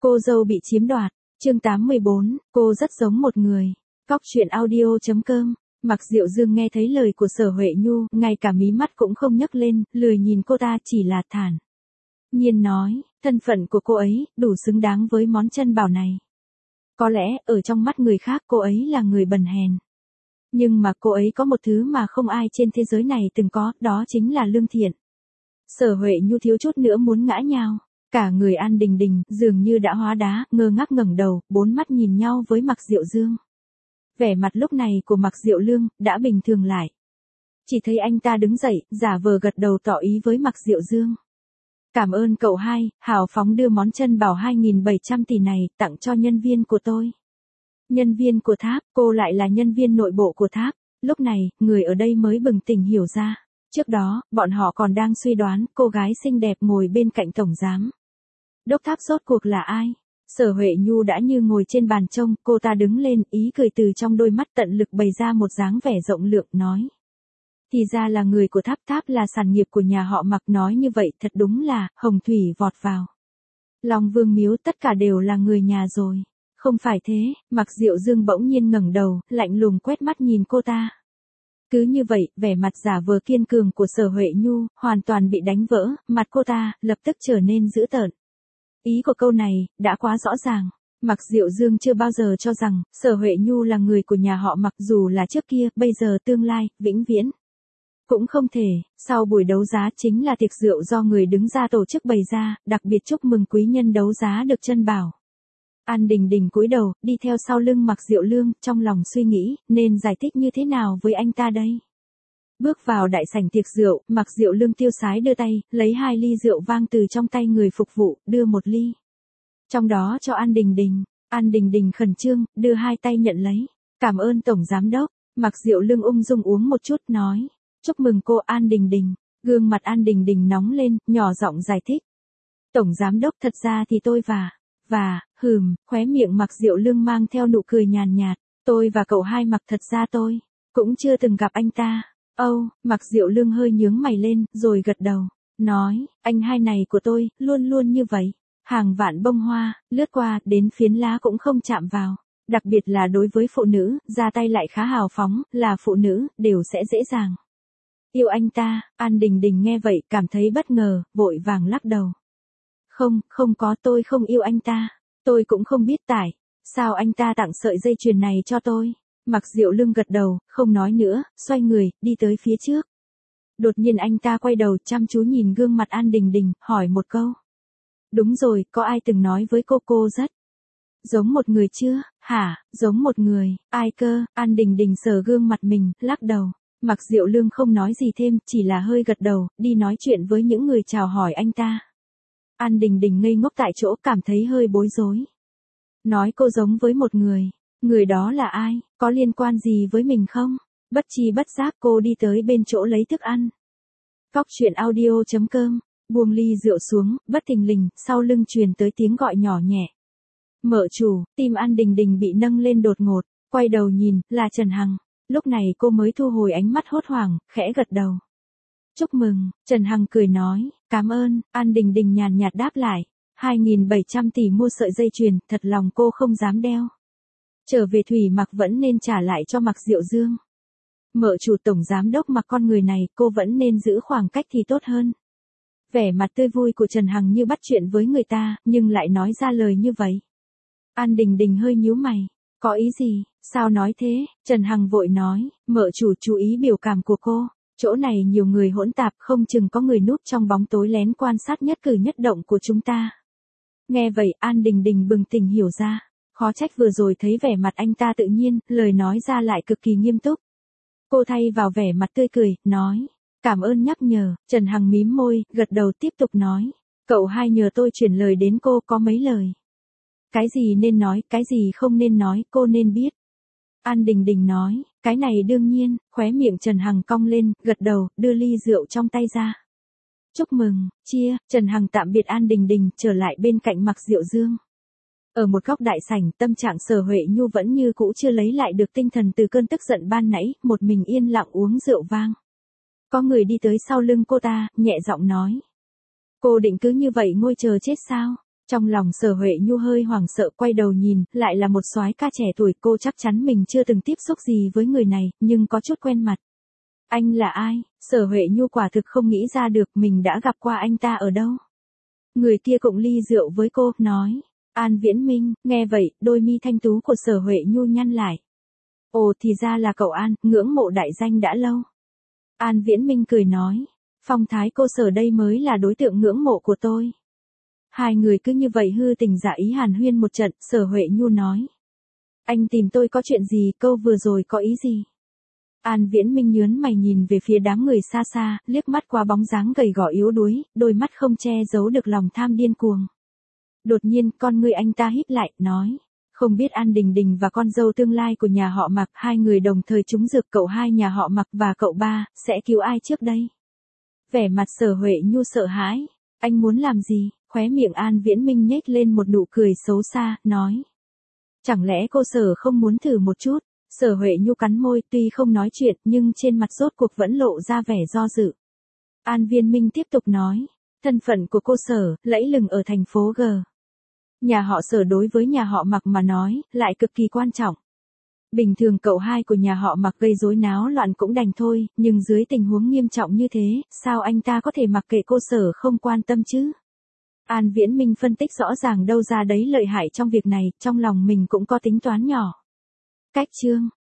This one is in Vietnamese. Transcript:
Cô dâu bị chiếm đoạt. Chương 84, cô rất giống một người. Cóc truyện audio.com. Mặc Diệu Dương nghe thấy lời của Sở Huệ Nhu, ngay cả mí mắt cũng không nhấc lên, lười nhìn cô ta, chỉ là thản nhiên nói, thân phận của cô ấy đủ xứng đáng với món chân bảo này. Có lẽ ở trong mắt người khác cô ấy là người bần hèn. Nhưng mà cô ấy có một thứ mà không ai trên thế giới này từng có, đó chính là lương thiện. Sở Huệ Nhu thiếu chút nữa muốn ngã nhào. Cả người An Đình Đình dường như đã hóa đá, ngơ ngác ngẩng đầu, bốn mắt nhìn nhau với Mặc Diệu Dương. Vẻ mặt lúc này của Mặc Diệu Lương đã bình thường lại. Chỉ thấy anh ta đứng dậy, giả vờ gật đầu tỏ ý với Mặc Diệu Dương. Cảm ơn cậu hai, hào phóng đưa món chân bảo 2.700 tỷ này tặng cho nhân viên của tôi. Nhân viên của Tháp, cô lại là nhân viên nội bộ của Tháp. Lúc này, người ở đây mới bừng tỉnh hiểu ra. Trước đó, bọn họ còn đang suy đoán cô gái xinh đẹp ngồi bên cạnh tổng giám đốc Tháp rốt cuộc là ai. Sở Huệ Nhu đã như ngồi trên bàn trông, cô ta đứng lên, ý cười từ trong đôi mắt tận lực bày ra một dáng vẻ rộng lượng, nói. Thì ra là người của Tháp. Tháp là sản nghiệp của nhà họ Mặc, nói như vậy thật đúng là, hồng thủy vọt vào Long Vương miếu, tất cả đều là người nhà rồi. Không phải thế, Mặc Diệu Dương bỗng nhiên ngẩng đầu, lạnh lùng quét mắt nhìn cô ta. Cứ như vậy, vẻ mặt giả vờ kiên cường của Sở Huệ Nhu hoàn toàn bị đánh vỡ, mặt cô ta lập tức trở nên dữ tợn. Ý của câu này đã quá rõ ràng. Mặc Diệu Dương chưa bao giờ cho rằng Sở Huệ Nhu là người của nhà họ Mặc, dù là trước kia, bây giờ, tương lai, vĩnh viễn cũng không thể. Sau buổi đấu giá chính là tiệc rượu do người đứng ra tổ chức bày ra, đặc biệt chúc mừng quý nhân đấu giá được chân bảo. An Đình Đình cúi đầu, đi theo sau lưng Mặc Diệu Lương, trong lòng suy nghĩ, nên giải thích như thế nào với anh ta đây. Bước vào đại sảnh tiệc rượu, Mặc Diệu Lương tiêu sái đưa tay, lấy 2 ly rượu vang từ trong tay người phục vụ, đưa 1 ly. Trong đó cho An Đình Đình. An Đình Đình khẩn trương, đưa 2 tay nhận lấy. Cảm ơn Tổng Giám Đốc. Mặc Diệu Lương ung dung uống một chút, nói. Chúc mừng cô An Đình Đình. Gương mặt An Đình Đình nóng lên, nhỏ giọng giải thích. Tổng Giám Đốc, thật ra thì tôi khóe miệng Mặc Diệu Lương mang theo nụ cười nhàn nhạt. Tôi và cậu hai Mặc, thật ra tôi cũng chưa từng gặp anh ta. Mặc Diệu Lương hơi nhướng mày lên, rồi gật đầu. Nói, anh hai này của tôi, luôn luôn như vậy. Hàng vạn bông hoa, lướt qua, đến phiến lá cũng không chạm vào. Đặc biệt là đối với phụ nữ, ra tay lại khá hào phóng, là phụ nữ, đều sẽ dễ dàng yêu anh ta. An Đình Đình nghe vậy, cảm thấy bất ngờ, vội vàng lắc đầu. Không có, tôi không yêu anh ta. Tôi cũng không biết tại sao anh ta tặng sợi dây chuyền này cho tôi. Mặc Diệu Lương gật đầu, không nói nữa, xoay người, đi tới phía trước. Đột nhiên anh ta quay đầu, chăm chú nhìn gương mặt An Đình Đình, hỏi một câu. Đúng rồi, có ai từng nói với cô rất giống một người chưa? Hả, giống một người, ai cơ? An Đình Đình sờ gương mặt mình, lắc đầu. Mặc Diệu Lương không nói gì thêm, chỉ là hơi gật đầu, đi nói chuyện với những người chào hỏi anh ta. An Đình Đình ngây ngốc tại chỗ, cảm thấy hơi bối rối. Nói cô giống với một người. Người đó là ai? Có liên quan gì với mình không? Bất chi bất giác cô đi tới bên chỗ lấy thức ăn. Cóc truyện audio.com. Buông ly rượu xuống, bất thình lình, sau lưng truyền tới tiếng gọi nhỏ nhẹ. Mợ chủ, tim An Đình Đình bị nâng lên đột ngột, quay đầu nhìn, là Trần Hằng. Lúc này cô mới thu hồi ánh mắt hốt hoảng, khẽ gật đầu. Chúc mừng, Trần Hằng cười nói, cảm ơn. An Đình Đình nhàn nhạt đáp lại. 2.700 tỷ mua sợi dây chuyền, thật lòng cô không dám đeo. Trở về Thủy Mặc vẫn nên trả lại cho Mặc Diệu Dương. Mợ chủ, Tổng Giám Đốc Mặc, con người này, cô vẫn nên giữ khoảng cách thì tốt hơn. Vẻ mặt tươi vui của Trần Hằng như bắt chuyện với người ta, nhưng lại nói ra lời như vậy. An Đình Đình hơi nhíu mày. Có ý gì? Sao nói thế? Trần Hằng vội nói, mợ chủ chú ý biểu cảm của cô. Chỗ này nhiều người hỗn tạp, không chừng có người núp trong bóng tối lén quan sát nhất cử nhất động của chúng ta. Nghe vậy, An Đình Đình bừng tỉnh hiểu ra. Khó trách vừa rồi thấy vẻ mặt anh ta tự nhiên, lời nói ra lại cực kỳ nghiêm túc. Cô thay vào vẻ mặt tươi cười, nói. Cảm ơn nhắc nhở. Trần Hằng mím môi, gật đầu tiếp tục nói. Cậu hai nhờ tôi chuyển lời đến cô, có mấy lời. Cái gì nên nói, cái gì không nên nói, cô nên biết. An Đình Đình nói, cái này đương nhiên. Khóe miệng Trần Hằng cong lên, gật đầu, đưa ly rượu trong tay ra. Chúc mừng, chia. Trần Hằng tạm biệt An Đình Đình, trở lại bên cạnh Mặc Diệu Dương. Ở một góc đại sảnh, tâm trạng Sở Huệ Nhu vẫn như cũ, chưa lấy lại được tinh thần từ cơn tức giận ban nãy, một mình yên lặng uống rượu vang. Có người đi tới sau lưng cô ta, nhẹ giọng nói. Cô định cứ như vậy ngồi chờ chết sao? Trong lòng Sở Huệ Nhu hơi hoảng sợ, quay đầu nhìn, lại là một soái ca trẻ tuổi, cô chắc chắn mình chưa từng tiếp xúc gì với người này, nhưng có chút quen mặt. Anh là ai? Sở Huệ Nhu quả thực không nghĩ ra được mình đã gặp qua anh ta ở đâu. Người kia cũng ly rượu với cô, nói. An Viễn Minh. Nghe vậy, đôi mi thanh tú của Sở Huệ Nhu nhăn lại. Ồ, thì ra là cậu An, ngưỡng mộ đại danh đã lâu. An Viễn Minh cười nói. Phong thái cô Sở đây mới là đối tượng ngưỡng mộ của tôi. Hai người cứ như vậy hư tình giả ý hàn huyên một trận, Sở Huệ Nhu nói. Anh tìm tôi có chuyện gì, câu vừa rồi có ý gì? An Viễn Minh nhớn mày nhìn về phía đám người xa xa, liếc mắt qua bóng dáng gầy gò yếu đuối, đôi mắt không che giấu được lòng tham điên cuồng. Đột nhiên, con ngươi anh ta híp lại, nói. Không biết An Đình Đình và con dâu tương lai của nhà họ Mạc, hai người đồng thời trúng dược, cậu hai nhà họ Mạc và cậu ba, sẽ cứu ai trước đây? Vẻ mặt Sở Huệ Nhu sợ hãi. Anh muốn làm gì? Khóe miệng An Viễn Minh nhếch lên một nụ cười xấu xa, nói. Chẳng lẽ cô Sở không muốn thử một chút? Sở Huệ Nhu cắn môi, tuy không nói chuyện, nhưng trên mặt rốt cuộc vẫn lộ ra vẻ do dự. An Viễn Minh tiếp tục nói. Thân phận của cô Sở, lẫy lừng ở thành phố G. Nhà họ Sở đối với nhà họ Mạc mà nói, lại cực kỳ quan trọng. Bình thường cậu hai của nhà họ Mạc gây rối náo loạn cũng đành thôi, nhưng dưới tình huống nghiêm trọng như thế, sao anh ta có thể mặc kệ cô Sở không quan tâm chứ? An Viễn Minh phân tích rõ ràng đâu ra đấy lợi hại trong việc này, trong lòng mình cũng có tính toán nhỏ. Cách chương